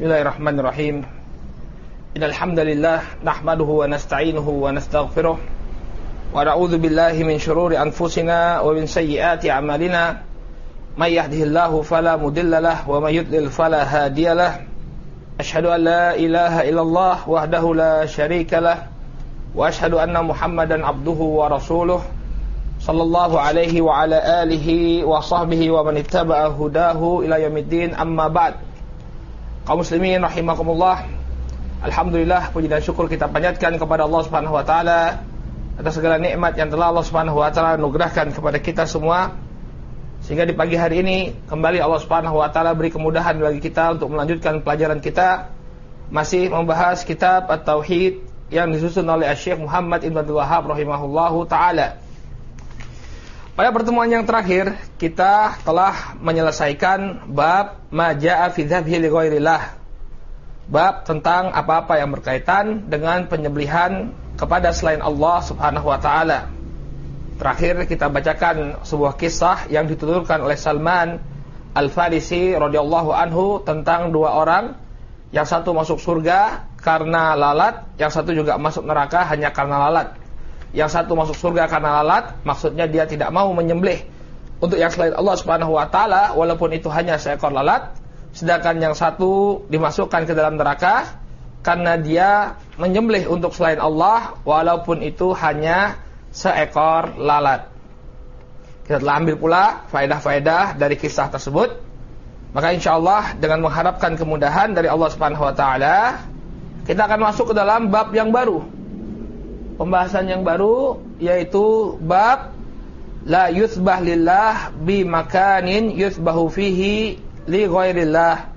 Bismillahirrahmanirrahim. Innal hamdalillah nahmaduhu wa nasta'inuhu wa nastaghfiruh wa na'udzu billahi min shururi anfusina wa min sayyiati a'malina. May yahdihillahu fala mudilla lahu wa may yudlil fala hadiya lahu. Asyhadu an la ilaha illallah wahdahu la syarika lahu wa asyhadu anna Muhammadan abduhu wa rasuluh sallallahu alaihi wa ala alihi wa sahbihi wa man ittaba'a hudahu ila yaumiddin. Amma ba'd. Kaum muslimin rahimakumullah. Alhamdulillah, puji dan syukur kita panjatkan kepada Allah Subhanahu wa taala atas segala nikmat yang telah Allah Subhanahu wa taala anugerahkan kepada kita semua, sehingga di pagi hari ini kembali Allah Subhanahu wa taala beri kemudahan bagi kita untuk melanjutkan pelajaran kita, masih membahas kitab At-Tauhid yang disusun oleh Syekh Muhammad Ibn Abdul Wahhab rahimahullahu taala. Pada pertemuan yang terakhir kita telah menyelesaikan bab ma jaa'a fi dzabhi li ghairillah. Bab tentang apa-apa yang berkaitan dengan penyembelihan kepada selain Allah Subhanahu wa taala. Terakhir kita bacakan sebuah kisah yang dituturkan oleh Salman Al-Farisi radhiyallahu anhu tentang dua orang, yang satu masuk surga karena lalat, yang satu juga masuk neraka hanya karena lalat. Yang satu masuk surga karena lalat, maksudnya dia tidak mau menyembelih untuk yang selain Allah Subhanahu wa taala walaupun itu hanya seekor lalat. Sedangkan yang satu dimasukkan ke dalam neraka karena dia menyembelih untuk selain Allah walaupun itu hanya seekor lalat. Kita telah ambil pula faedah-faedah dari kisah tersebut. Maka insyaallah dengan mengharapkan kemudahan dari Allah Subhanahu wa taala, kita akan masuk ke dalam bab yang baru. Pembahasan yang baru, yaitu bab la yutsbah lillah bi makanin yutsbahu fihi li ghairillah.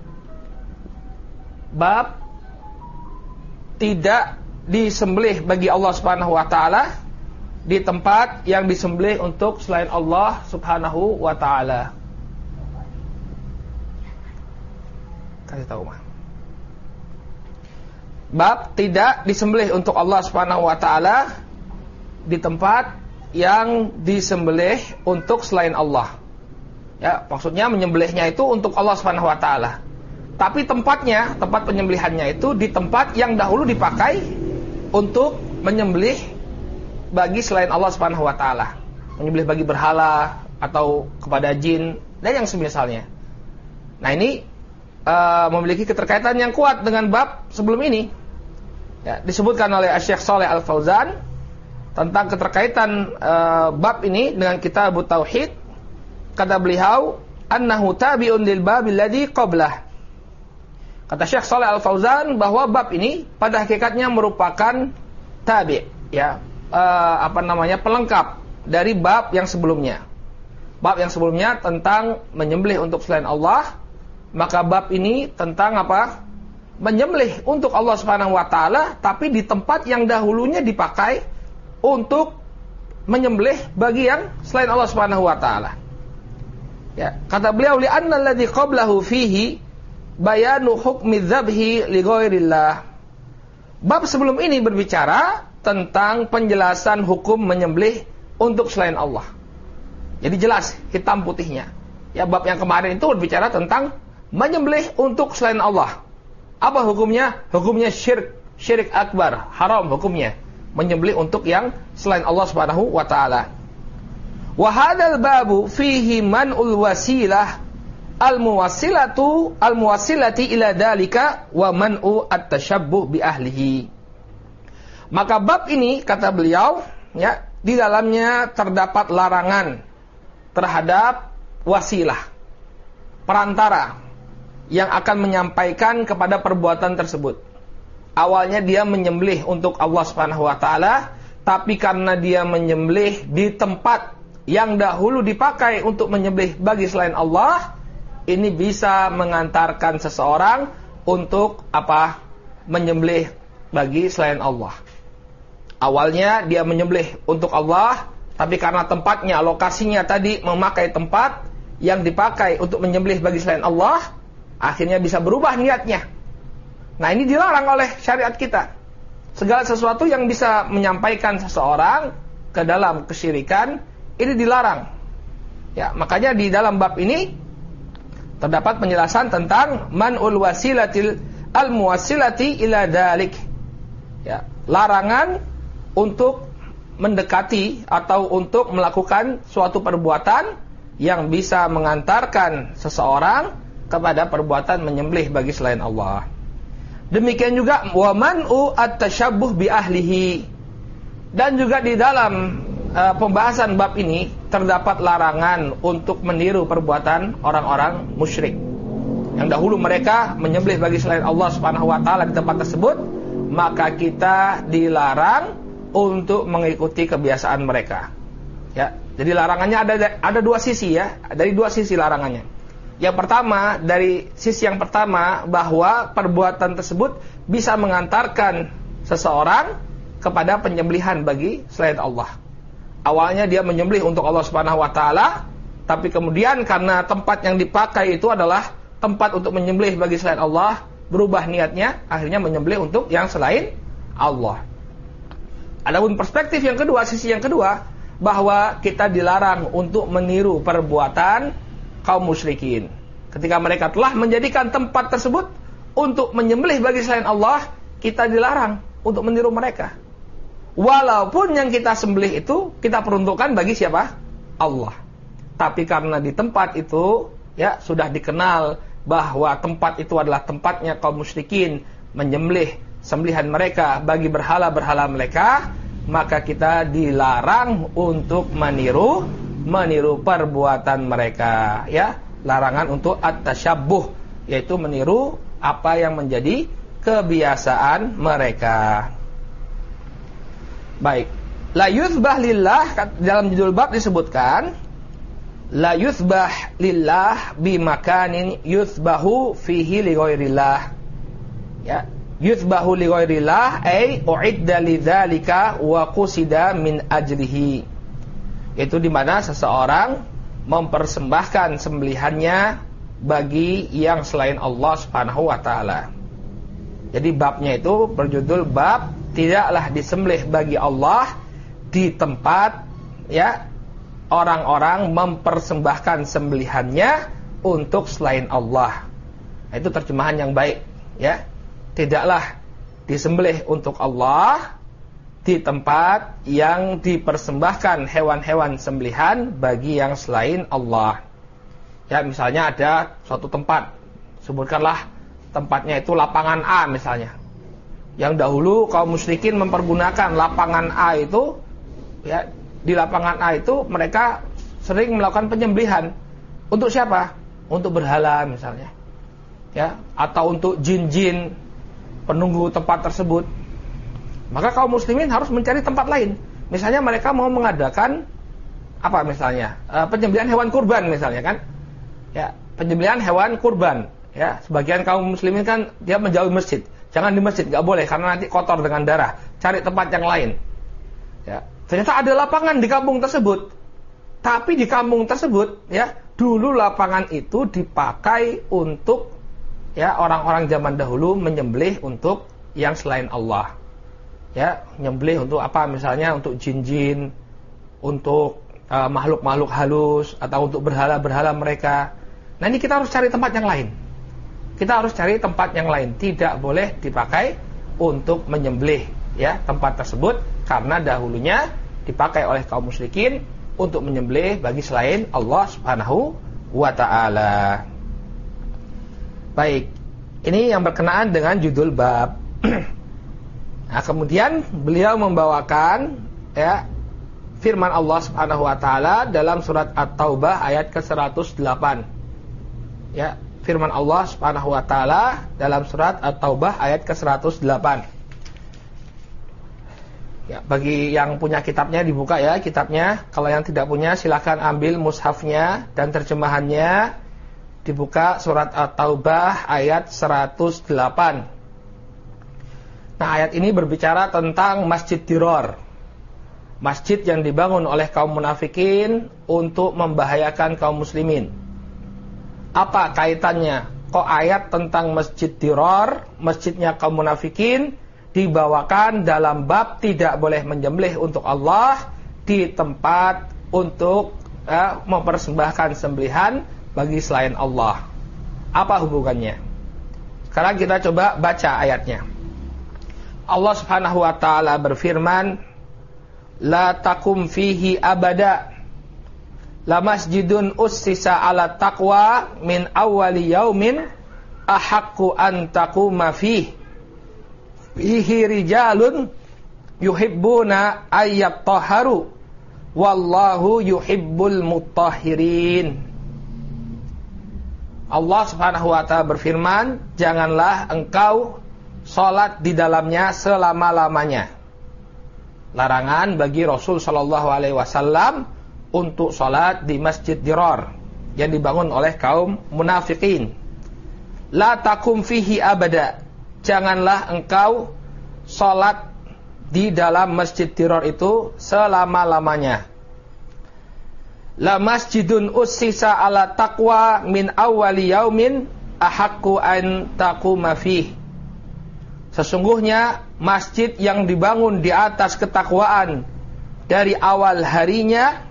Bab tidak disembelih bagi Allah Subhanahu wa taala di tempat yang disembelih untuk selain Allah Subhanahu wa taala. Kasih tahu mah. Bab tidak disembelih untuk Allah Subhanahu wa taala di tempat yang disembelih untuk selain Allah. Ya, maksudnya menyembelihnya itu untuk Allah Subhanahu wa taala. Tapi tempatnya, tempat penyembelihannya itu di tempat yang dahulu dipakai untuk menyembelih bagi selain Allah Subhanahu wa taala. Menyembelih bagi berhala atau kepada jin dan yang semisalnya. Nah, ini memiliki keterkaitan yang kuat dengan bab sebelum ini. Ya, disebutkan oleh Syekh Shalih Al-Fauzan tentang keterkaitan bab ini dengan kitab Tauhid. Kata beliau, annahu tabi'un lil babil ladzi qablah. Kata Syekh Shalih Al-Fauzan bahwa bab ini pada hakikatnya merupakan tabi', ya, pelengkap dari bab yang sebelumnya. Bab yang sebelumnya tentang menyembelih untuk selain Allah, maka bab ini tentang apa? Menyembelih untuk Allah Subhanahu wa taala tapi di tempat yang dahulunya dipakai untuk menyembelih bagi yang selain Allah Subhanahu wa taala. Ya, kata beliau li anna alladhi qablahu fihi bayanu hukmi dzabhi li ghairillah. Bab sebelum ini berbicara tentang penjelasan hukum menyembelih untuk selain Allah. Jadi jelas hitam putihnya. Ya, bab yang kemarin itu berbicara tentang menyembelih untuk selain Allah. Apa hukumnya? Hukumnya syirik akbar, haram hukumnya menyembelih untuk yang selain Allah Subhanahu wa taala. Wa hadzal babu fihi man'ul wasilah al-muwassilati ila dalika wa man'u at-tashabbuh bi ahlihi. Maka bab ini kata beliau, ya, di dalamnya terdapat larangan terhadap wasilah, perantara yang akan menyampaikan kepada perbuatan tersebut. Awalnya dia menyembelih untuk Allah Subhanahu wa taala, tapi karena dia menyembelih di tempat yang dahulu dipakai untuk menyembelih bagi selain Allah, ini bisa mengantarkan seseorang untuk apa? Menyembelih bagi selain Allah. Awalnya dia menyembelih untuk Allah, tapi karena tempatnya, lokasinya tadi memakai tempat yang dipakai untuk menyembelih bagi selain Allah, akhirnya bisa berubah niatnya. Nah, ini dilarang oleh syariat kita. Segala sesuatu yang bisa menyampaikan seseorang ke dalam kesyirikan, ini dilarang. Ya, makanya di dalam bab ini terdapat penjelasan tentang man'ul wasilatil al-muwassilati ila dalik. Ya, larangan untuk mendekati atau untuk melakukan suatu perbuatan yang bisa mengantarkan seseorang kepada perbuatan menyembelih bagi selain Allah. Demikian juga wa man'u at-tashabbuh bi ahlihi. Dan juga di dalam pembahasan bab ini terdapat larangan untuk meniru perbuatan orang-orang musyrik. Yang dahulu mereka menyembelih bagi selain Allah Subhanahu wa taala di tempat tersebut, maka kita dilarang untuk mengikuti kebiasaan mereka. Ya, jadi larangannya ada dua sisi ya, dari dua sisi larangannya. Yang pertama, dari sisi yang pertama bahwa perbuatan tersebut bisa mengantarkan seseorang kepada penyembelihan bagi selain Allah. Awalnya dia menyembelih untuk Allah Subhanahu wa taala, tapi kemudian karena tempat yang dipakai itu adalah tempat untuk menyembelih bagi selain Allah, berubah niatnya, akhirnya menyembelih untuk yang selain Allah. Adapun perspektif yang kedua, sisi yang kedua, bahwa kita dilarang untuk meniru perbuatan kaum musyrikin. Ketika mereka telah menjadikan tempat tersebut untuk menyembelih bagi selain Allah, kita dilarang untuk meniru mereka. Walaupun yang kita sembelih itu kita peruntukkan bagi siapa? Allah. Tapi karena di tempat itu ya sudah dikenal bahwa tempat itu adalah tempatnya kaum musyrikin menyembelih sembelihan mereka bagi berhala-berhala mereka, maka kita dilarang untuk meniru perbuatan mereka, ya. Larangan untuk at-tashabbuh, yaitu meniru apa yang menjadi kebiasaan mereka. Baik. La yuzbah lillah, dalam judul bab disebutkan la yuzbah lillah bi makanin yuzbahu fihi li ghairillah. Ya, yuzbahu li ghairillah ay uidda lidzalika wa qusida min ajrihi. Itu di mana seseorang mempersembahkan sembelihannya bagi yang selain Allah Subhanahu wa taala. Jadi babnya itu berjudul bab tidaklah disembelih bagi Allah di tempat ya orang-orang mempersembahkan sembelihannya untuk selain Allah. Itu terjemahan yang baik, ya. Tidaklah disembelih untuk Allah di tempat yang dipersembahkan hewan-hewan sembelihan bagi yang selain Allah. Ya, misalnya ada suatu tempat, sebutkanlah tempatnya itu lapangan A misalnya. Yang dahulu kaum musyrikin mempergunakan lapangan A itu, ya, di lapangan A itu mereka sering melakukan penyembelihan. Untuk siapa? Untuk berhala misalnya, ya, atau untuk jin-jin penunggu tempat tersebut. Maka kaum muslimin harus mencari tempat lain. Misalnya mereka mau mengadakan apa misalnya? Penyembelihan hewan kurban misalnya kan? Ya, penyembelihan hewan kurban. Ya, sebagian kaum muslimin kan dia menjauhi masjid. Jangan di masjid, nggak boleh karena nanti kotor dengan darah. Cari tempat yang lain. Ya, ternyata ada lapangan di kampung tersebut. Tapi di kampung tersebut, ya, dulu lapangan itu dipakai untuk ya orang-orang zaman dahulu menyembelih untuk yang selain Allah. Ya, menyembelih untuk apa? Misalnya untuk jin-jin, untuk makhluk-makhluk halus, atau untuk berhala-berhala mereka. Nah, ini kita harus cari tempat yang lain. Kita harus cari tempat yang lain. Tidak boleh dipakai untuk menyembelih ya tempat tersebut, karena dahulunya dipakai oleh kaum musyrikin untuk menyembelih bagi selain Allah Subhanahu wa taala. Baik. Ini yang berkenaan dengan judul bab. Nah, kemudian beliau membawakan ya firman Allah Subhanahu wa taala dalam surat At-Taubah ayat ke-108. Ya, firman Allah Subhanahu wa taala dalam surat At-Taubah ayat ke-108. Ya, bagi yang punya kitabnya dibuka ya kitabnya. Kalau yang tidak punya silakan ambil mushafnya dan terjemahannya, dibuka surat At-Taubah ayat 108. Nah, ayat ini berbicara tentang Masjid Dirar. Masjid yang dibangun oleh kaum munafikin untuk membahayakan kaum muslimin. Apa kaitannya? Kok ayat tentang Masjid Dirar, masjidnya kaum munafikin, dibawakan dalam bab tidak boleh menyembelih untuk Allah di tempat untuk mempersembahkan sembelihan bagi selain Allah? Apa hubungannya? Sekarang kita coba baca ayatnya. Allah Subhanahu wa taala berfirman, la takum fihi abada, la masjidun ussisa ala taqwa min awwali yaumin ahaqqu an taquma fihi rijalun yuhibbuna ayyatahharu wallahu yuhibbul mutahhirin. Allah Subhanahu wa taala berfirman, janganlah engkau salat di dalamnya selama-lamanya. Larangan bagi Rasul sallallahu alaihi wasallam untuk salat di Masjid Dirar yang dibangun oleh kaum munafikin. La takum fihi abada, janganlah engkau salat di dalam Masjid Dirar itu selama-lamanya. La masjidun ussisa ala taqwa min awwali yaumin ahaqqu an taquma fihi. Sesungguhnya masjid yang dibangun di atas ketakwaan dari awal harinya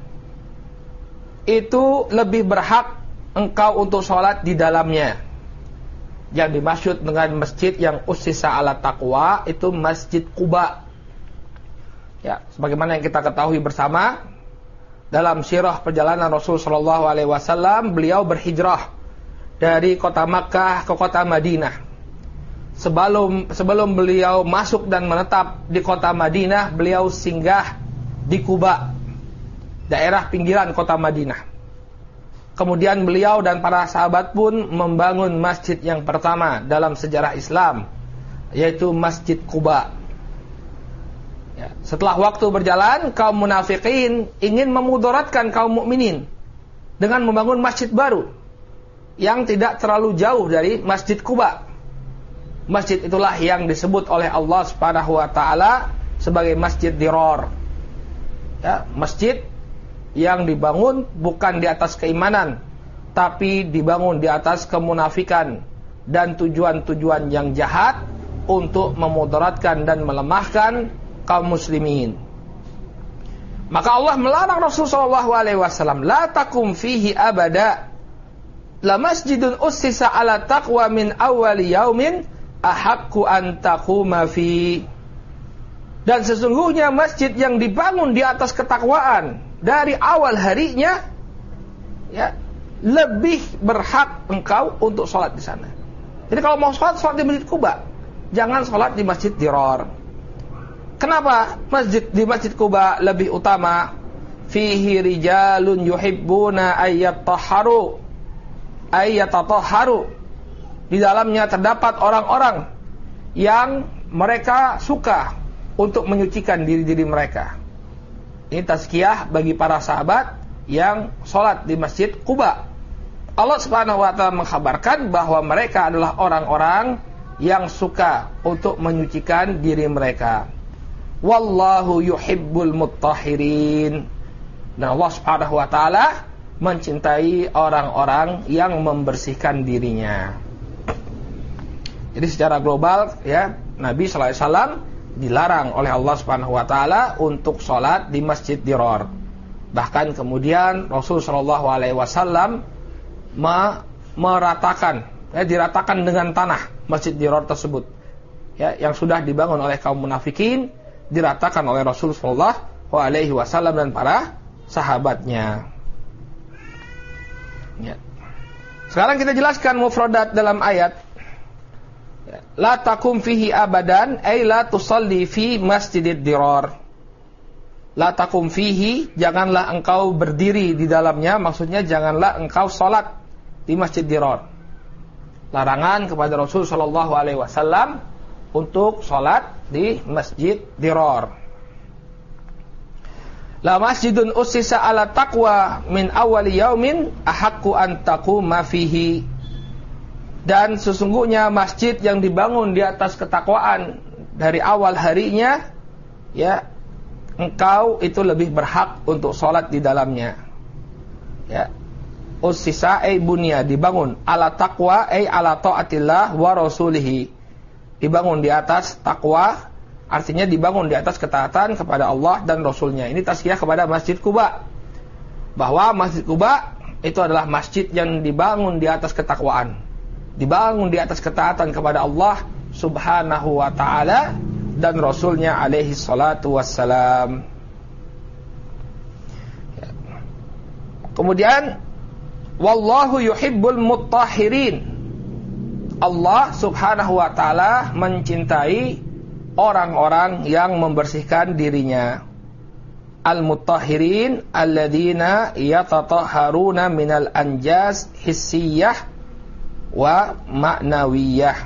itu lebih berhak engkau untuk sholat di dalamnya. Yang dimaksud dengan masjid yang ussisa ala taqwa itu Masjid Quba. Ya, sebagaimana yang kita ketahui bersama, dalam sirah perjalanan Rasul sallallahu alaihi wasallam, beliau berhijrah dari kota Makkah ke kota Madinah. Sebelum beliau masuk dan menetap di kota Madinah, beliau singgah di Quba, daerah pinggiran kota Madinah. Kemudian beliau dan para sahabat pun membangun masjid yang pertama dalam sejarah Islam, yaitu Masjid Quba. Ya, setelah waktu berjalan, kaum munafikin ingin memudaratkan kaum mukminin dengan membangun masjid baru yang tidak terlalu jauh dari Masjid Quba. Masjid itulah yang disebut oleh Allah Subhanahu wa taala sebagai Masjid Dirar. Ya, masjid yang dibangun bukan di atas keimanan, tapi dibangun di atas kemunafikan dan tujuan-tujuan yang jahat untuk memudaratkan dan melemahkan kaum muslimin. Maka Allah melarang Rasulullah SAW, la takum fihi abada, la masjidun ussisa ala taqwa min awwali yaumin ahaqqu an taquma fi. Dan sesungguhnya masjid yang dibangun di atas ketakwaan dari awal harinya, ya, lebih berhak engkau untuk sholat di sana. Jadi kalau mau sholat di Masjid Quba, jangan sholat di Masjid Dirar. Kenapa di Masjid Quba lebih utama? Fihi rijalun yuhibbuna ayyatahharu. Di dalamnya terdapat orang-orang yang mereka suka untuk menyucikan diri-diri mereka. Ini tazkiyah bagi para sahabat yang sholat di Masjid Quba. Allah Subhanahu wa taala mengkhabarkan bahwa mereka adalah orang-orang yang suka untuk menyucikan diri mereka. Wallahu yuhibbul mutahhirin. Dan Allah Subhanahu wa taala mencintai orang-orang yang membersihkan dirinya. Jadi secara global, ya, Nabi sallallahu alaihi wasallam dilarang oleh Allah Subhanahu wa taala untuk sholat di Masjid Dirar. Bahkan kemudian Rasul sallallahu alaihi wasallam meratakan, diratakan dengan tanah Masjid Dirar tersebut, ya, yang sudah dibangun oleh kaum munafikin, diratakan oleh Rasul sallallahu alaihi wasallam dan para sahabatnya. Ya. Sekarang kita jelaskan mufradat dalam ayat. La takum fihi abadan, ay la tusalli fi Masjidid Dirar. La takum fihi, janganlah engkau berdiri di dalamnya, maksudnya janganlah engkau salat di Masjid Dirar. Larangan kepada Rasul sallallahu alaihi wasallam untuk salat di Masjid Dirar. La masjidun ussisa ala taqwa min awwali yaumin ahaqqu an taquma fihi. Dan sesungguhnya masjid yang dibangun di atas ketakwaan dari awal harinya, ya, engkau itu lebih berhak untuk sholat di dalamnya. Ya, ussisa ay bunya, dibangun, ala taqwa ay ala taatillah wa rasulihi, dibangun di atas takwa, artinya dibangun di atas ketaatan kepada Allah dan Rasulnya. Ini tazkiyah kepada Masjid Quba, bahwa Masjid Quba itu adalah masjid yang dibangun di atas ketakwaan. dibangun di atas ketaatan kepada Allah Subhanahu wa ta'ala dan Rasulnya alaihi salatu wassalam. Kemudian wallahu yuhibbul mutahhirin. Allah Subhanahu wa ta'ala mencintai orang-orang yang membersihkan dirinya. Al-mutahhirin alladzina yatatahharuna minal anjas hissiyah wa ma'nawiyah.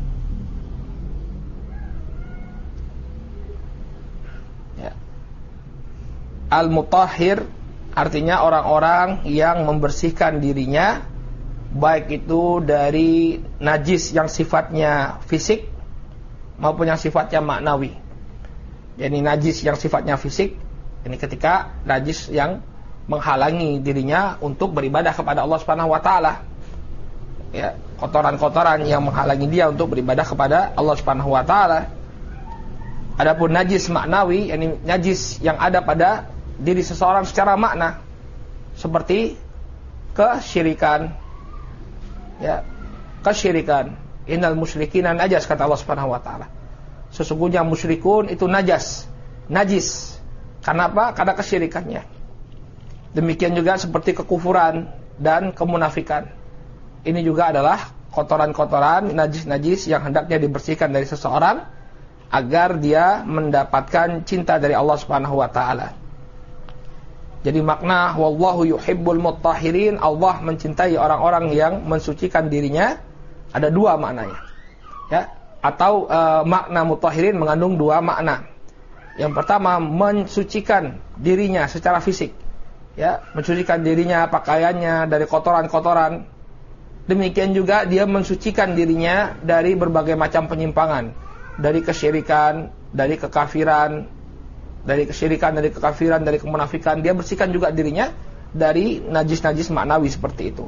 Ya. Al-mutahhir artinya orang-orang yang membersihkan dirinya, baik itu dari najis yang sifatnya fisik maupun yang sifatnya maknawi. Jadi najis yang sifatnya fisik, ini ketika najis yang menghalangi dirinya untuk beribadah kepada Allah Subhanahu wa taala. Ya, kotoran-kotoran yang menghalangi dia untuk beribadah kepada Allah Subhanahu wa taala. Adapun najis maknawi, ini najis yang ada pada diri seseorang secara makna, seperti kesyirikan. Ya, kesyirikan. Innal musyrikina najas, kata Allah Subhanahu wa taala. Sesungguhnya musyrikun itu najis. Karena apa? Karena kesyirikannya. Demikian juga seperti kekufuran dan kemunafikan. Ini juga adalah kotoran-kotoran, najis-najis yang hendaknya dibersihkan dari seseorang agar dia mendapatkan cinta dari Allah Subhanahu wa taala. Jadi makna wallahu yuhibbul mutahhirin, Allah mencintai orang-orang yang mensucikan dirinya, ada dua maknanya. Ya, atau makna mutahhirin mengandung dua makna. Yang pertama, mensucikan dirinya secara fisik. Ya, mensucikan dirinya, pakaiannya dari kotoran-kotoran. Demikian juga dia mensucikan dirinya dari berbagai macam penyimpangan, dari kesyirikan, dari kekafiran, dari kemunafikan. Dia bersihkan juga dirinya dari najis-najis maknawi seperti itu.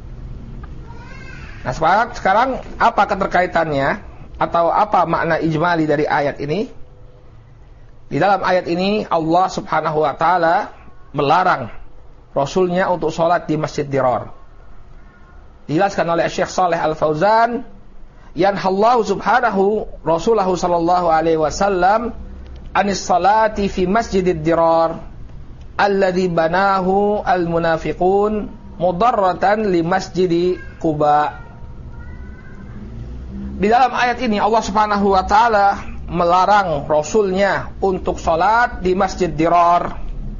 Nah, sekarang apa keterkaitannya atau apa makna ijmali dari ayat ini? Di dalam ayat ini Allah Subhanahu wa taala melarang Rasulnya untuk sholat di Masjid Dirar. Dijelaskan oleh Syekh Shalih Al-Fauzan, yanhallahu subhanahu Rasulahu sallallahu alaihi wasallam anis salati fi Masjidid Dirar alladzi banahu al-munafiqun mudarratan li Masjidi Quba. Di dalam ayat ini Allah Subhanahu wa taala melarang Rasulnya untuk sholat di Masjid Dirar.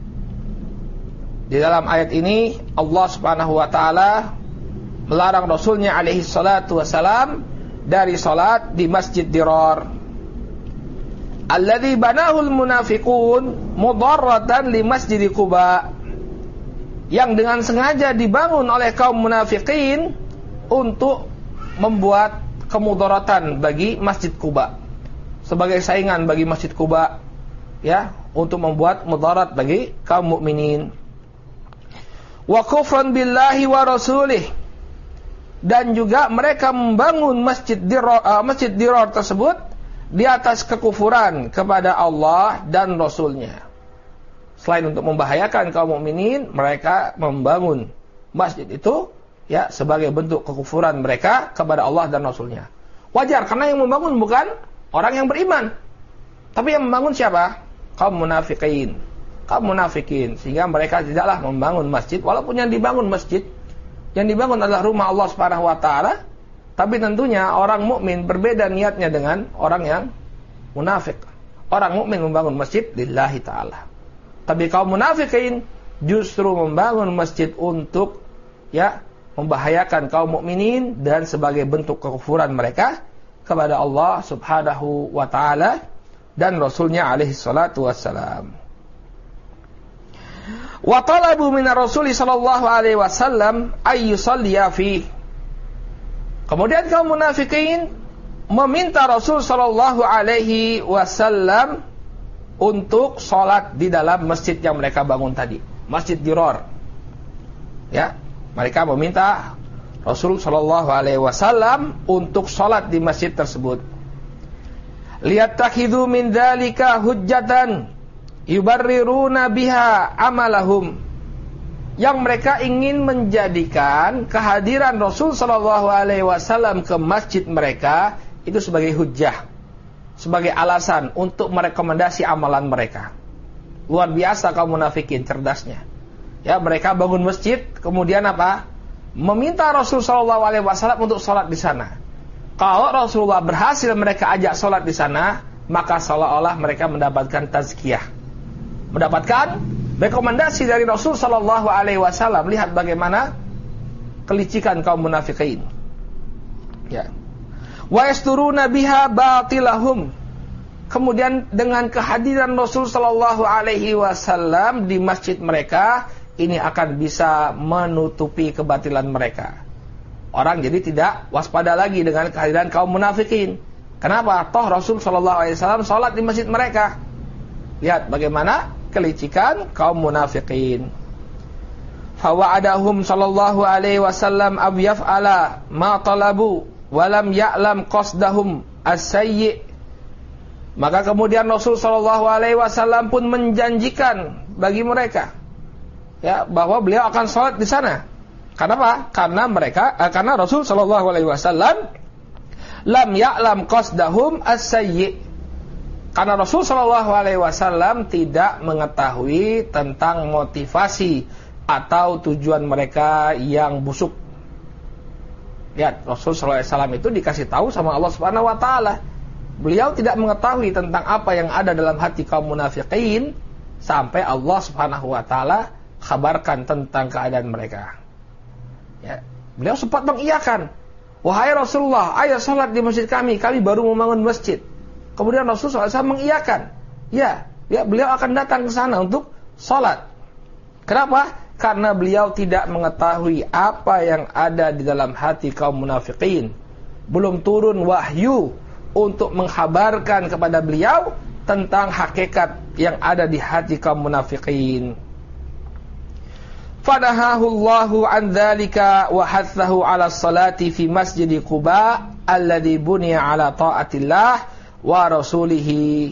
Di dalam ayat ini Allah Subhanahu wa taala melarang Rasulnya alaihi salatu wassalam dari sholat di Masjid Dirar. Alladzi banahul munafiqun mudarratan li Masjid Quba, yang dengan sengaja dibangun oleh kaum munafikin untuk membuat kemudaratan bagi Masjid Quba, sebagai saingan bagi Masjid Quba, ya, untuk membuat mudarat bagi kaum mukminin. Wa kufran billahi wa rasulih, dan juga mereka membangun Masjid Dirar tersebut di atas kekufuran kepada Allah dan Rasulnya. Selain untuk membahayakan kaum mukminin, mereka membangun masjid itu, ya, sebagai bentuk kekufuran mereka kepada Allah dan Rasulnya. Wajar, karena yang membangun bukan orang yang beriman, tapi yang membangun siapa? Kaum munafikin. Sehingga mereka tidaklah membangun masjid, walaupun yang dibangun adalah rumah Allah Subhanahu wa taala. Tapi tentunya orang mukmin berbeda niatnya dengan orang yang munafik. Orang mukmin membangun masjid lillahi ta'ala. Tapi kaum munafikin justru membangun masjid untuk, ya, membahayakan kaum mukminin dan sebagai bentuk kekufuran mereka kepada Allah Subhanahu wa ta'ala dan Rasulnya alaihi salatu wassalam. Wa talabu minar Rasuli sallallahu alaihi wasallam ay yusalliya fi. Kemudian kaum munafikin meminta Rasul sallallahu alaihi wasallam untuk sholat di dalam masjid yang mereka bangun tadi, Masjid Dirar. Ya, mereka meminta Rasul sallallahu alaihi wasallam untuk sholat di masjid tersebut. Liyattakhidhu min dzalika hujjatan yubarriruna biha amalahum. yang mereka ingin menjadikan kehadiran Rasul sallallahu alaihi wasallam ke masjid mereka itu sebagai hujjah, sebagai alasan untuk merekomendasi amalan mereka. Luar biasa kaum munafikin cerdasnya. Ya, mereka bangun masjid, kemudian apa? Meminta Rasul sallallahu alaihi wasallam untuk salat di sana. Kalau Rasulullah berhasil mereka ajak salat di sana, maka seolah-olah mereka mendapatkan tazkiyah, mendapatkan rekomendasi dari Rasul sallallahu alaihi wasallam. Lihat bagaimana kelicikan kaum munafikin. Ya. Wa yasturuna biha batilahum. Kemudian dengan kehadiran Rasul sallallahu alaihi wasallam di masjid mereka, ini akan bisa menutupi kebatilan mereka. Orang jadi tidak waspada lagi dengan kehadiran kaum munafikin. Kenapa? Toh Rasul sallallahu alaihi wasallam salat di masjid mereka. Lihat bagaimana kelicikan kaum munafikin. Fawa'adahum sallallahu alaihi wasallam ab yaf'ala ma talabu wa lam ya'lam qasdahum as-sayyi. Maka kemudian Rasul sallallahu alaihi wasallam pun menjanjikan bagi mereka, ya, bahwa beliau akan salat di sana. Kenapa? Karena Rasul sallallahu alaihi wasallam lam ya'lam qasdahum as-sayyi. Karena Rasul sallallahu alaihi wasallam tidak mengetahui tentang motivasi atau tujuan mereka yang busuk. Lihat, Rasul sallallahu alaihi wasallam itu dikasih tahu sama Allah Subhanahu wa taala. Beliau tidak mengetahui tentang apa yang ada dalam hati kaum munafikin sampai Allah Subhanahu wa taala kabarkan tentang keadaan mereka. Ya, beliau sempat mengiyakan, "Wahai Rasulullah, ayo salat di masjid kami baru membangun masjid." Kemudian Rasulullah SAW mengiyakan, ya, beliau akan datang ke sana untuk salat. Kenapa? Karena beliau tidak mengetahui apa yang ada di dalam hati kaum munafikin. Belum turun wahyu untuk menghabarkan kepada beliau tentang hakikat yang ada di hati kaum munafikin. Fadahahullahu an dzalika wa hathahu 'ala salati fi masjid Quba alladhi buniya 'ala ta'atillah wa rasulihi,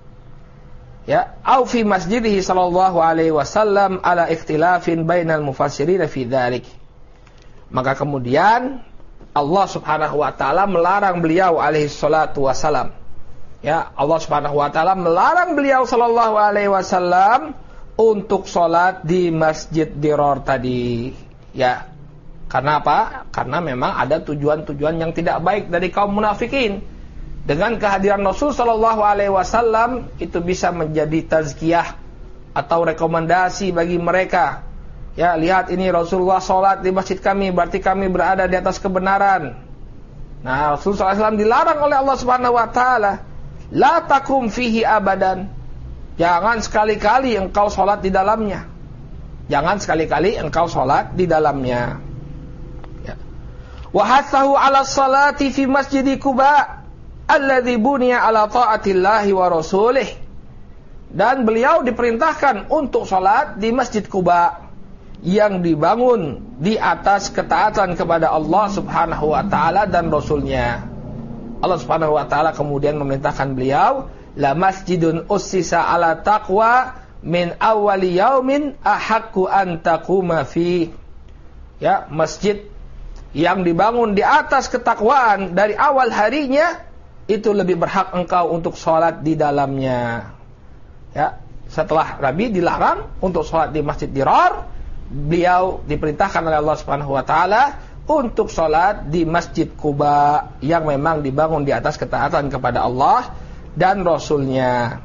ya, au fi masjidihi sallallahu alaihi wasallam ala ikhtilafin bainal mufassirin fi dzalik. Maka kemudian Allah Subhanahu wa taala melarang beliau alaihi salatu wasalam, ya, Allah Subhanahu wa taala melarang beliau sallallahu alaihi wasallam untuk salat di Masjid Dirar tadi, ya. Karena apa? Karena memang ada tujuan-tujuan yang tidak baik dari kaum munafikin. Dengan kehadiran Rasul sallallahu alaihi wasallam itu bisa menjadi tazkiyah atau rekomendasi bagi mereka. Ya, lihat ini Rasulullah salat di masjid kami, berarti kami berada di atas kebenaran. Nah, Rasul sallallahu alaihi wasallam dilarang oleh Allah Subhanahu wa taala, la takum fihi abadan. Jangan sekali-kali engkau salat di dalamnya. Jangan sekali-kali engkau salat di dalamnya. Ya. Wa hathahu 'ala salati fi masjid Quba alladzi buniya 'ala ta'atillahi wa rasulih. Dan beliau diperintahkan untuk salat di Masjid Quba yang dibangun di atas ketaatan kepada Allah Subhanahu wa taala dan Rasulnya. Allah Subhanahu wa taala kemudian memerintahkan beliau, la masjidun ussisa 'ala taqwa min awwali yaumin ahaqqu an taquma fi. Ya, masjid yang dibangun di atas ketakwaan dari awal harinya itu lebih berhak engkau untuk sholat di dalamnya. Ya, setelah Nabi dilarang untuk sholat di Masjid Dirar, beliau diperintahkan oleh Allah Subhanahu wa taala untuk sholat di Masjid Quba yang memang dibangun di atas ketaatan kepada Allah dan Rasulnya.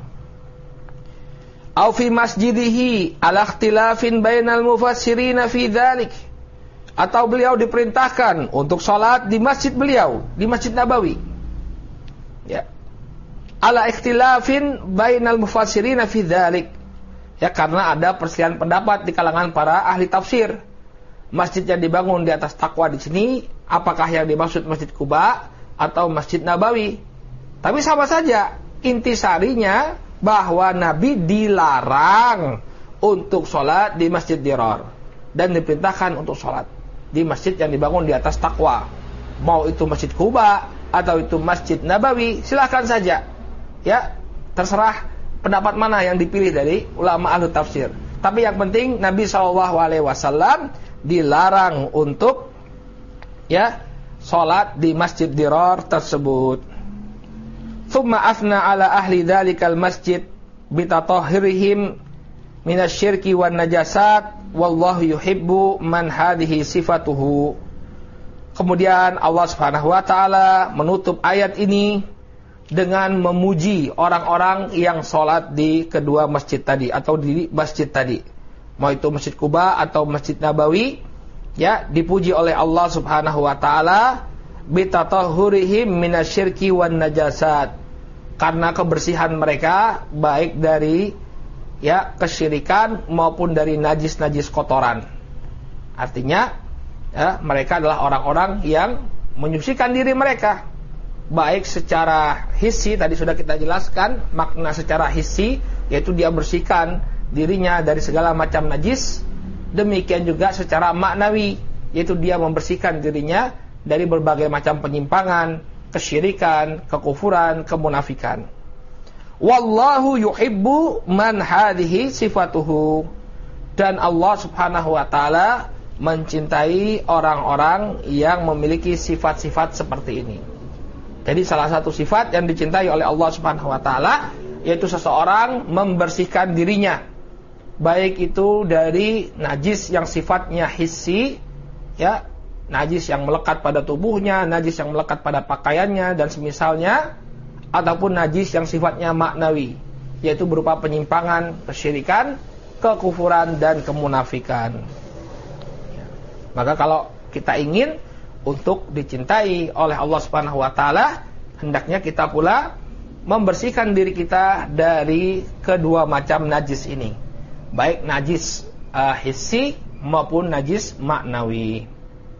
Au fi masjidihi ala ikhtilafin bainal mufassirin fi dzalik. Atau beliau diperintahkan untuk sholat di masjid beliau, di Masjid Nabawi. Ya, ala ikhtilafin bainal mufassirin fi dzalik. Ya, karena ada perselisihan pendapat di kalangan para ahli tafsir. Masjid yang dibangun di atas takwa di sini, apakah yang dimaksud Masjid Quba atau Masjid Nabawi? Tapi sama saja, intisarinya bahwa Nabi dilarang untuk sholat di Masjid Dirar dan diperintahkan untuk sholat di masjid yang dibangun di atas takwa. Mau itu Masjid Quba atau itu Masjid Nabawi, silakan saja. Ya, terserah pendapat mana yang dipilih dari ulama ahli tafsir. Tapi yang penting Nabi SAW dilarang untuk sholat di masjid dirar tersebut. Tsumma afna ala ahli dzalikal masjid bitatahhirihim minasyirki wan najasat wallahu yuhibbu man hadhihi sifatuhu. Kemudian Allah Subhanahu wa taala menutup ayat ini dengan memuji orang-orang yang sholat di kedua masjid tadi atau di masjid tadi, mau itu Masjid Quba atau Masjid Nabawi, dipuji oleh Allah Subhanahu wa taala bitatahhurihim minasyirki wan najasat, karena kebersihan mereka baik dari kesyirikan maupun dari najis-najis kotoran. Artinya mereka adalah orang-orang yang menyucikan diri mereka, baik secara hissi, tadi sudah kita jelaskan makna secara hissi, yaitu dia bersihkan dirinya dari segala macam najis. Demikian juga secara maknawi, yaitu dia membersihkan dirinya dari berbagai macam penyimpangan, kesyirikan, kekufuran, kemunafikan. Wallahu yuhibbu man hadhihi sifatuhu. Dan Allah Subhanahu wa taala mencintai orang-orang yang memiliki sifat-sifat seperti ini. Jadi salah satu sifat yang dicintai oleh Allah Subhanahu wa taala yaitu seseorang membersihkan dirinya, baik itu dari najis yang sifatnya hissi, najis yang melekat pada tubuhnya, najis yang melekat pada pakaiannya dan semisalnya, ataupun najis yang sifatnya maknawi, yaitu berupa penyimpangan, kesyirikan, kekufuran dan kemunafikan. Maka kalau kita ingin untuk dicintai oleh Allah Subhanahu wa taala, hendaknya kita pula membersihkan diri kita dari kedua macam najis ini, baik najis hissi maupun najis maknawi.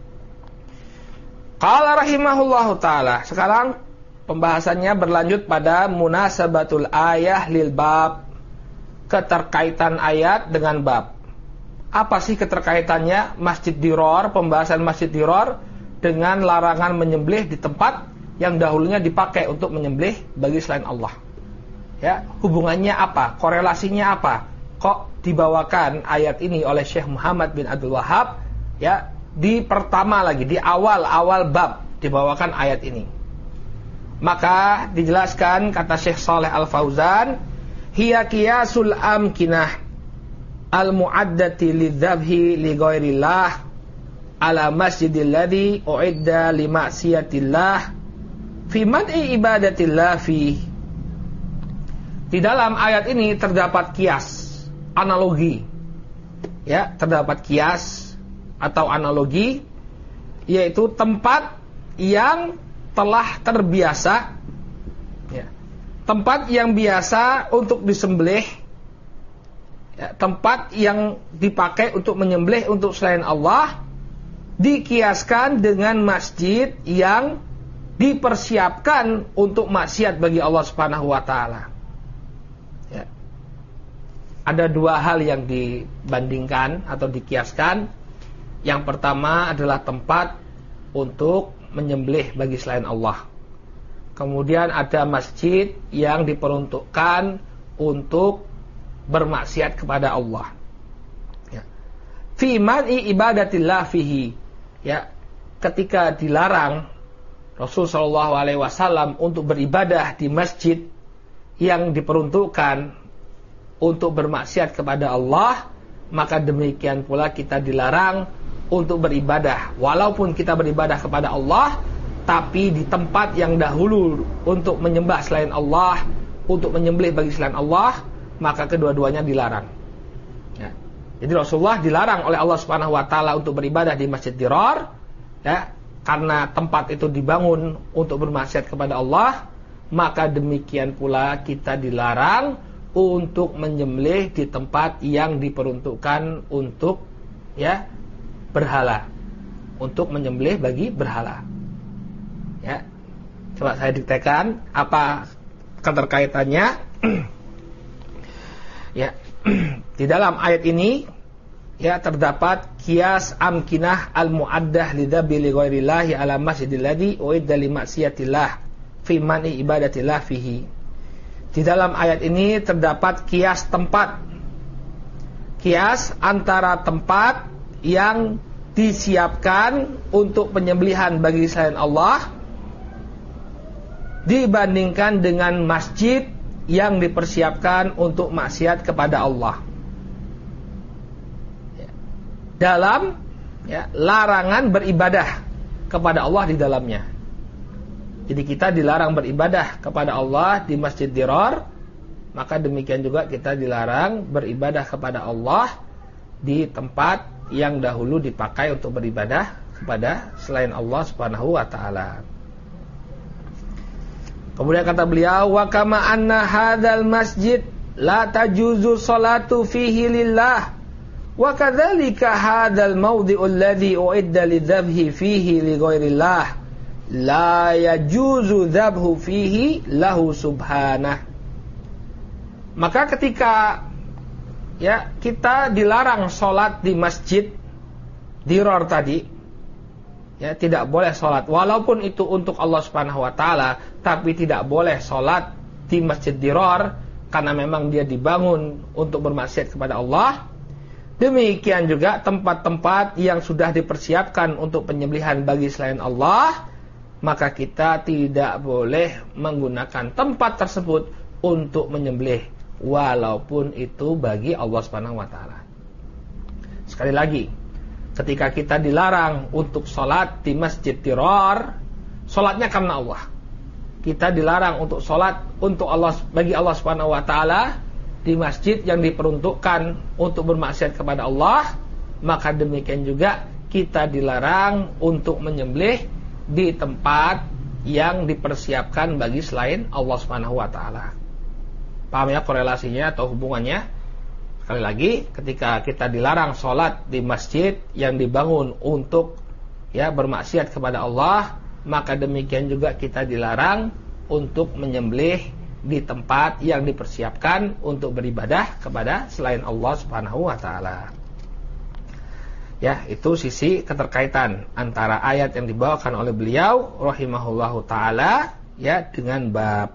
Qala rahimahullahu ta'ala. Sekarang pembahasannya berlanjut pada munasabatul ayah lil bab, keterkaitan ayat dengan bab. Apa sih keterkaitannya masjid dirar, pembahasan masjid dirar dengan larangan menyembelih di tempat yang dahulunya dipakai untuk menyembelih bagi selain Allah? Hubungannya apa? Korelasinya apa? Kok dibawakan ayat ini oleh Syekh Muhammad bin Abdul Wahhab di pertama lagi, di awal bab dibawakan ayat ini? Maka dijelaskan, kata Syekh Shalih Al-Fauzan, hiya qiyasul amkinah al-mu'addati lidzabhi li ghairillah ala masjidil ladzi u'idda li ma'siyatillah fi man'i ibadatillah fi. Di dalam ayat ini terdapat kias, analogi. Terdapat kias atau analogi, yaitu tempat yang telah terbiasa, tempat yang biasa untuk disembelih, tempat yang dipakai untuk menyembelih untuk selain Allah, dikiaskan dengan masjid yang dipersiapkan untuk maksiat bagi Allah Subhanahu wa taala. Ada dua hal yang dibandingkan atau dikiaskan. Yang pertama adalah tempat untuk menyembelih bagi selain Allah. Kemudian ada masjid yang diperuntukkan untuk bermaksiat kepada Allah. Fi man'i ibadatillah fihi. Ketika dilarang Rasul sallallahu alaihi wasallam untuk beribadah di masjid yang diperuntukkan untuk bermaksiat kepada Allah, maka demikian pula kita dilarang untuk beribadah, walaupun kita beribadah kepada Allah, tapi di tempat yang dahulu untuk menyembah selain Allah, untuk menyembelih bagi selain Allah, maka kedua-duanya dilarang. Jadi Rasulullah dilarang oleh Allah Subhanahu wa taala untuk beribadah di Masjid Dirar, karena tempat itu dibangun untuk bermaksiat kepada Allah, maka demikian pula kita dilarang untuk menyembelih di tempat yang diperuntukkan untuk berhala, untuk menyembelih bagi berhala. Coba saya diktekan apa keterkaitannya. Di dalam ayat ini terdapat qiyas amkinah al-mu'addah lidzabi li ghairillahi ala masjidil ladzi uidda li maksiatillah fi man'i ibadatillah fihi. Di dalam ayat ini terdapat qiyas tempat kias antara tempat yang disiapkan untuk penyembelihan bagi selain Allah dibandingkan dengan masjid yang dipersiapkan untuk maksiat kepada Allah. Dalam larangan beribadah kepada Allah di dalamnya. Jadi kita dilarang beribadah kepada Allah di Masjid Dirar, maka demikian juga kita dilarang beribadah kepada Allah di tempat yang dahulu dipakai untuk beribadah kepada selain Allah Subhanahu wa taala. Kemudian kata beliau, wa kama anna hadzal masjid la tajuzu salatu fihi lillah wa kadzalika hadzal mawdi'u alladhi u'idda lidzabhi fihi li ghairillah la yajuzu dzabhu fihi lahu subhanah. Maka ketika kita dilarang sholat di masjid Dirar tadi, tidak boleh sholat walaupun itu untuk Allah Subhanahu wa taala, tapi tidak boleh sholat di Masjid Dirar karena memang dia dibangun untuk bermaksiat kepada Allah. Demikian juga tempat-tempat yang sudah dipersiapkan untuk penyembelihan bagi selain Allah, maka kita tidak boleh menggunakan tempat tersebut untuk menyembelih walaupun itu bagi Allah Subhanahu wa taala. Sekali lagi, ketika kita dilarang untuk sholat di Masjid Dirar, sholatnya karena Allah. Kita dilarang untuk sholat untuk Allah, bagi Allah Subhanahu wa taala di masjid yang diperuntukkan untuk bermaksiat kepada Allah, maka demikian juga kita dilarang untuk menyembelih di tempat yang dipersiapkan bagi selain Allah Subhanahu wa taala. Paham ya korelasinya atau hubungannya? Sekali lagi, ketika kita dilarang sholat di masjid yang dibangun untuk bermaksiat kepada Allah, maka demikian juga kita dilarang untuk menyembelih di tempat yang dipersiapkan untuk beribadah kepada selain Allah Subhanahu wa taala. Itu sisi keterkaitan antara ayat yang dibawakan oleh beliau rahimahullahu taala dengan bab.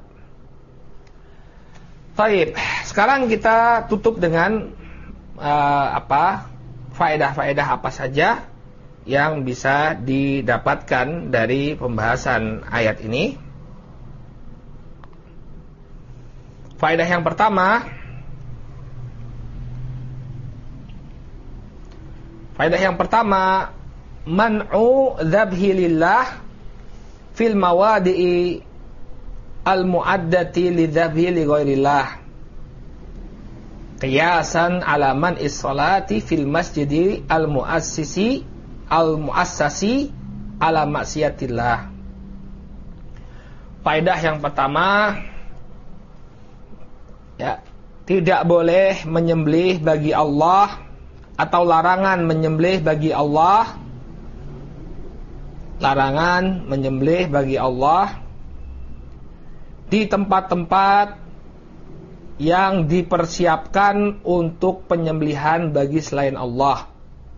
Baik, sekarang kita tutup dengan faedah-faedah apa saja yang bisa didapatkan dari pembahasan ayat ini. Faedah yang pertama, man'u dzabhi lillah fil mawadi'i al-mu'addati lidzabhi li ghairillah qiyasan ala man is-salati fil masjidi al-muassasi ala maksiatillah. Faedah yang pertama, tidak boleh menyembelih bagi Allah atau larangan menyembelih bagi Allah. Larangan menyembelih bagi Allah di tempat-tempat yang dipersiapkan untuk penyembelihan bagi selain Allah.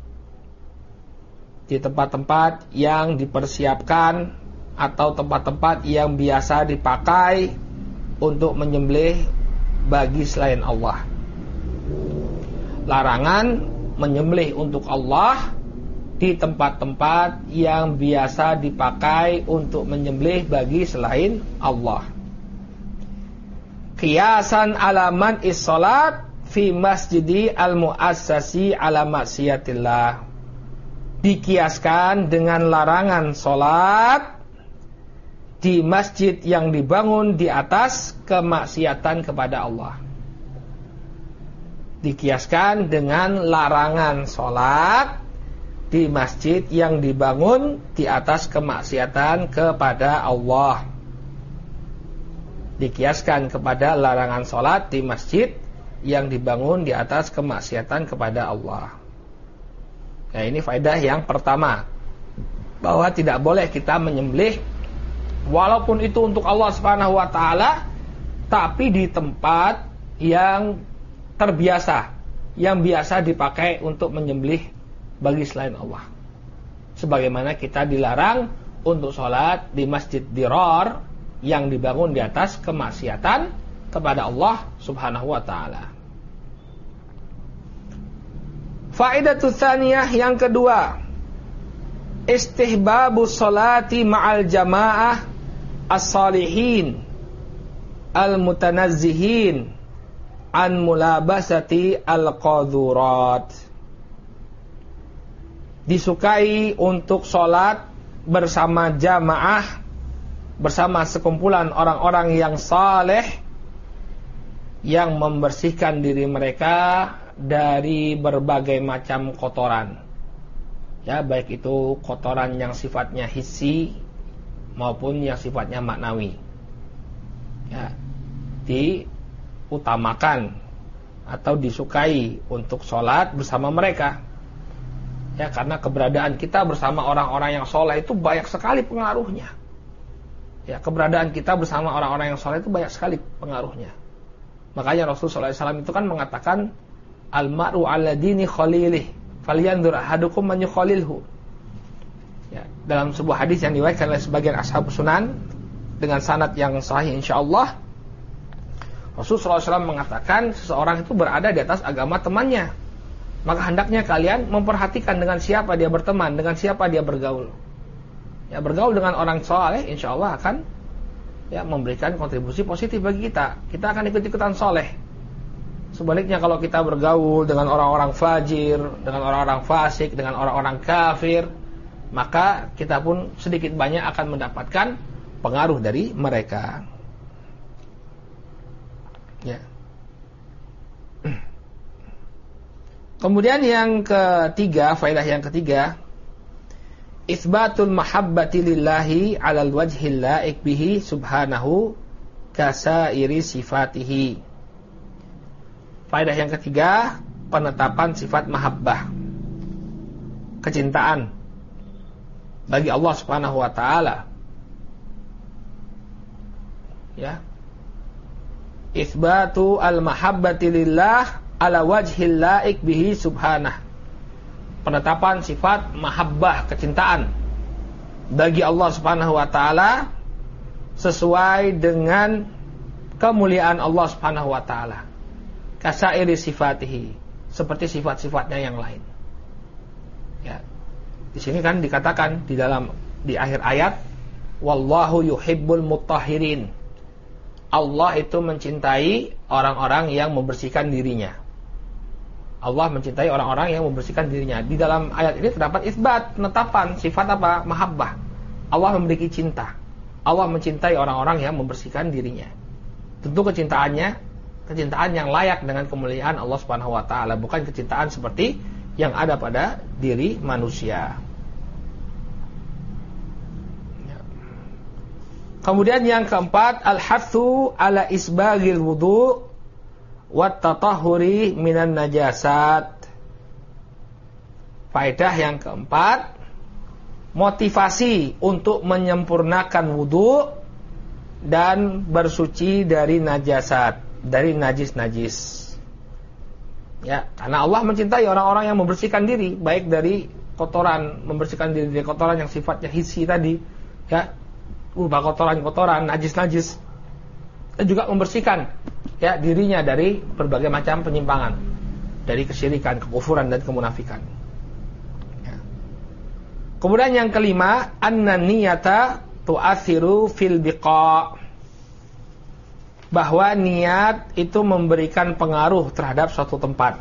Di tempat-tempat yang dipersiapkan atau tempat-tempat yang biasa dipakai untuk menyembelih bagi selain Allah. Larangan menyembelih untuk Allah di tempat-tempat yang biasa dipakai untuk menyembelih bagi selain Allah. Qiyasan ala man is-salat fi masjidi al-muassasi ala maksiatillah. Dikiaskan dengan larangan salat di masjid yang dibangun di atas kemaksiatan kepada Allah. Dikiaskan dengan larangan salat di masjid yang dibangun di atas kemaksiatan kepada Allah. Dikiaskan kepada larangan sholat di masjid yang dibangun di atas kemaksiatan kepada Allah. Ini faedah yang pertama, bahwa tidak boleh kita menyembelih walaupun itu untuk Allah Subhanahu wa taala, tapi di tempat yang terbiasa, yang biasa dipakai untuk menyembelih bagi selain Allah. Sebagaimana kita dilarang untuk sholat di Masjid Dirar yang dibangun di atas kemaksiatan kepada Allah Subhanahu wa taala. Faedatu tsaniyah yang kedua, istihbabus sholati ma'al jamaah as-salihin al-mutanazzihin an mulabasati al-qadhurat. Disukai untuk sholat bersama jamaah, bersama sekumpulan orang-orang yang saleh yang membersihkan diri mereka dari berbagai macam kotoran. Ya, baik itu kotoran yang sifatnya hissi maupun yang sifatnya maknawi. Ya, diutamakan atau disukai untuk sholat bersama mereka. Ya, karena keberadaan kita bersama orang-orang yang soleh itu banyak sekali pengaruhnya. Ya, keberadaan kita bersama orang-orang yang soleh itu banyak sekali pengaruhnya. Makanya Rasulullah SAW itu kan mengatakan, al-mar'u ala dini khalilih, falyanzur ahadukum man yukhalilhu. Ya, dalam sebuah hadis yang diriwayatkan oleh sebagian ashab sunan dengan sanad yang sahih insyaallah, Rasulullah SAW mengatakan seseorang itu berada di atas agama temannya. Maka hendaknya kalian memperhatikan dengan siapa dia berteman, dengan siapa dia bergaul. Ya, bergaul dengan orang soleh, insya Allah akan ya memberikan kontribusi positif bagi kita. Kita akan ikut-ikutan soleh. Sebaliknya kalau kita bergaul dengan orang-orang fajir, dengan orang-orang fasik, dengan orang-orang kafir, maka kita pun sedikit banyak akan mendapatkan pengaruh dari mereka. Ya. Kemudian yang ketiga, faedah yang ketiga, isbatul mahabbati lillahi alal wajhil laik bihi subhanahu kasairi sifatihi. Faedah yang ketiga, penetapan sifat mahabbah, kecintaan bagi Allah Subhanahu wa taala. Ya. Isbatu al mahabbati lillah ala wajhil laik bihi subhanah. Penetapan sifat mahabbah, kecintaan bagi Allah Subhanahu wa taala sesuai dengan kemuliaan Allah Subhanahu wa taala. Kasairi sifatihi, seperti sifat-sifatnya yang lain. Ya. Di sini kan dikatakan di akhir ayat, wallahu yuhibbul mutahhirin. Allah itu mencintai orang-orang yang membersihkan dirinya. Allah mencintai orang-orang yang membersihkan dirinya. Di dalam ayat ini terdapat isbat, penetapan sifat apa? Mahabbah. Allah memiliki cinta. Allah mencintai orang-orang yang membersihkan dirinya. Tentu kecintaan yang layak dengan kemuliaan Allah Subhanahu wa taala, bukan kecintaan seperti yang ada pada diri manusia. Kemudian yang keempat, al-hathu ala isbaghil wudu' wat tatahhuri minan najasat. Faedah yang keempat, motivasi untuk menyempurnakan wudu dan bersuci dari najasat, dari najis-najis. Ya, karena Allah mencintai orang-orang yang membersihkan diri, baik dari kotoran, membersihkan diri dari kotoran yang sifatnya hissi tadi, ya, kotoran-kotoran, najis-najis, dan juga membersihkan ya dirinya dari berbagai macam penyimpangan, dari kesyirikan, kekufuran dan kemunafikan. Ya. Kemudian yang kelima, anna niyata tu'athiru fil biqa, bahwa niat itu memberikan pengaruh terhadap suatu tempat.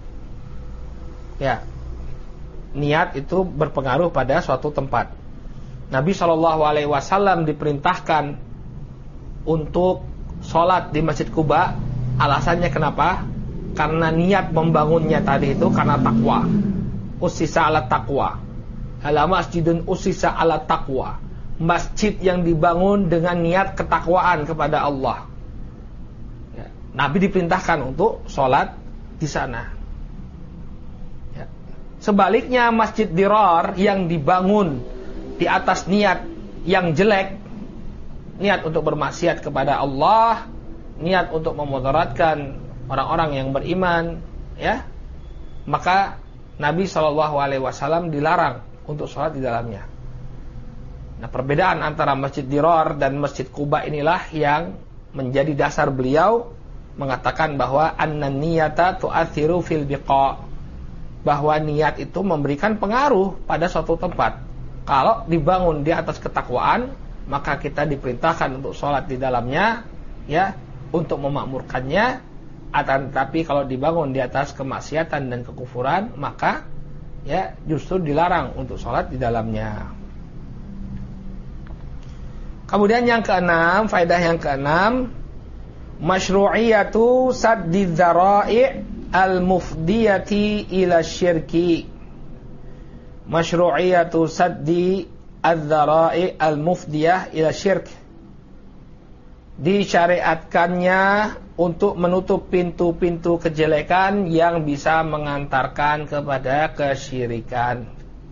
Ya, niat itu berpengaruh pada suatu tempat. Nabi SAW diperintahkan untuk sholat di Masjid Quba. Alasannya kenapa? Karena niat membangunnya tadi itu karena takwa. Ussisa ala taqwa. Ala masjidun ussisa ala taqwa. Masjid yang dibangun dengan niat ketakwaan kepada Allah. Ya. Nabi diperintahkan untuk sholat di sana. Ya. Sebaliknya Masjid Dirar yang dibangun di atas niat yang jelek, niat untuk bermaksiat kepada Allah, niat untuk memudaratkan orang-orang yang beriman, ya, maka Nabi SAW dilarang untuk sholat di dalamnya. Nah, perbedaan antara Masjid Dirar dan Masjid Quba inilah yang menjadi dasar beliau mengatakan bahwa an-niyata tu'athiru fil biqa, bahwa niat itu memberikan pengaruh pada suatu tempat. Kalau dibangun di atas ketakwaan, maka kita diperintahkan untuk sholat di dalamnya, ya, untuk memakmurkannya. Tetapi kalau dibangun di atas kemaksiatan dan kekufuran, maka ya justru dilarang untuk sholat di dalamnya. Kemudian yang keenam, faedah yang keenam, masyru'iyatu saddi dzara'i' al-mufdiyati ila syirki. Masyru'iyatu saddi al-dzara'i' al-mufdiyah ila syirk. Disyariatkannya untuk menutup pintu-pintu kejelekan yang bisa mengantarkan kepada kesyirikan.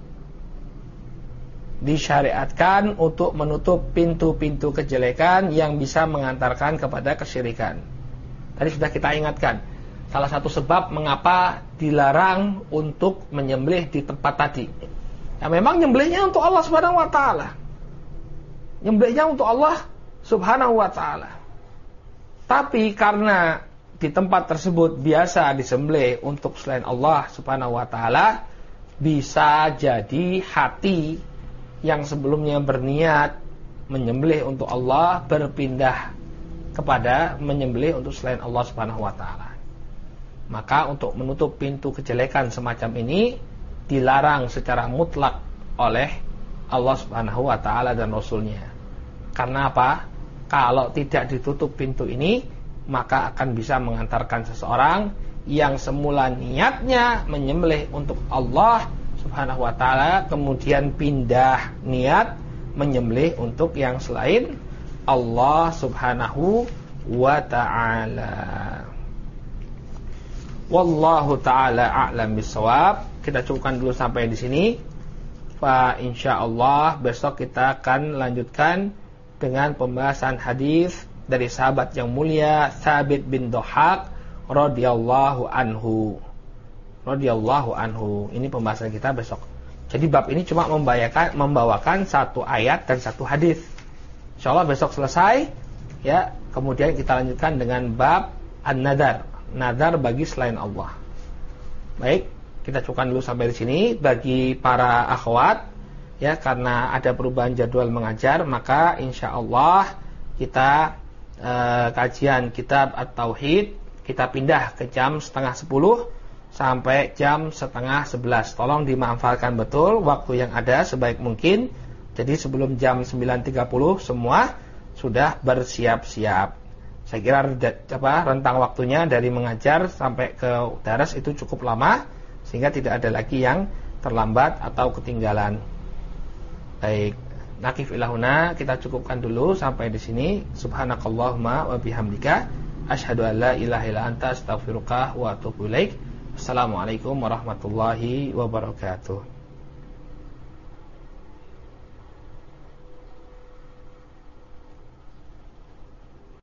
Disyariatkan untuk menutup pintu-pintu kejelekan yang bisa mengantarkan kepada kesyirikan. Tadi sudah kita ingatkan, salah satu sebab mengapa dilarang untuk menyembelih di tempat tadi. Ya memang nyembelihnya untuk Allah Subhanahu wa taala. Nyembelihnya untuk Allah Subhanahu wa ta'ala. Tapi karena di tempat tersebut biasa disembelih untuk selain Allah Subhanahu wa ta'ala, bisa jadi hati yang sebelumnya berniat menyembelih untuk Allah berpindah kepada menyembelih untuk selain Allah Subhanahu wa ta'ala. Maka untuk menutup pintu kejelekan semacam ini dilarang secara mutlak oleh Allah Subhanahu wa ta'ala dan Rasulnya. Karena apa? Kalau tidak ditutup pintu ini, maka akan bisa mengantarkan seseorang yang semula niatnya menyembelih untuk Allah Subhanahu wa ta'ala, kemudian pindah niat menyembelih untuk yang selain Allah Subhanahu wa ta'ala. Wallahu ta'ala a'lam bissawab. Kita cukupkan dulu sampai di sini. Fa insyaallah besok kita akan lanjutkan dengan pembahasan hadis dari sahabat yang mulia Thabit bin Dhahhak radhiyallahu anhu. Ini pembahasan kita besok. Jadi bab ini cuma membawakan satu ayat dan satu hadis. Insyaallah besok selesai, ya. Kemudian kita lanjutkan dengan bab an-nadar, nadar bagi selain Allah. Baik, kita cukupkan dulu sampai di sini. Bagi para akhwat, ya, karena ada perubahan jadwal mengajar, maka insyaallah kita kajian kitab At-Tauhid kita pindah ke jam 10:30 sampai jam 10:30. Tolong dimanfaatkan betul waktu yang ada sebaik mungkin. Jadi sebelum jam 9:30 semua sudah bersiap-siap. Saya kira rentang waktunya dari mengajar sampai ke daras itu cukup lama, sehingga tidak ada lagi yang terlambat atau ketinggalan. Baik, nakif ilahuna, kita cukupkan dulu sampai di sini. Subhanakallahumma wa bihamdika asyhadu an la ilaha illa anta astaghfiruka wa atubu ilaik. Assalamualaikum warahmatullahi wabarakatuh.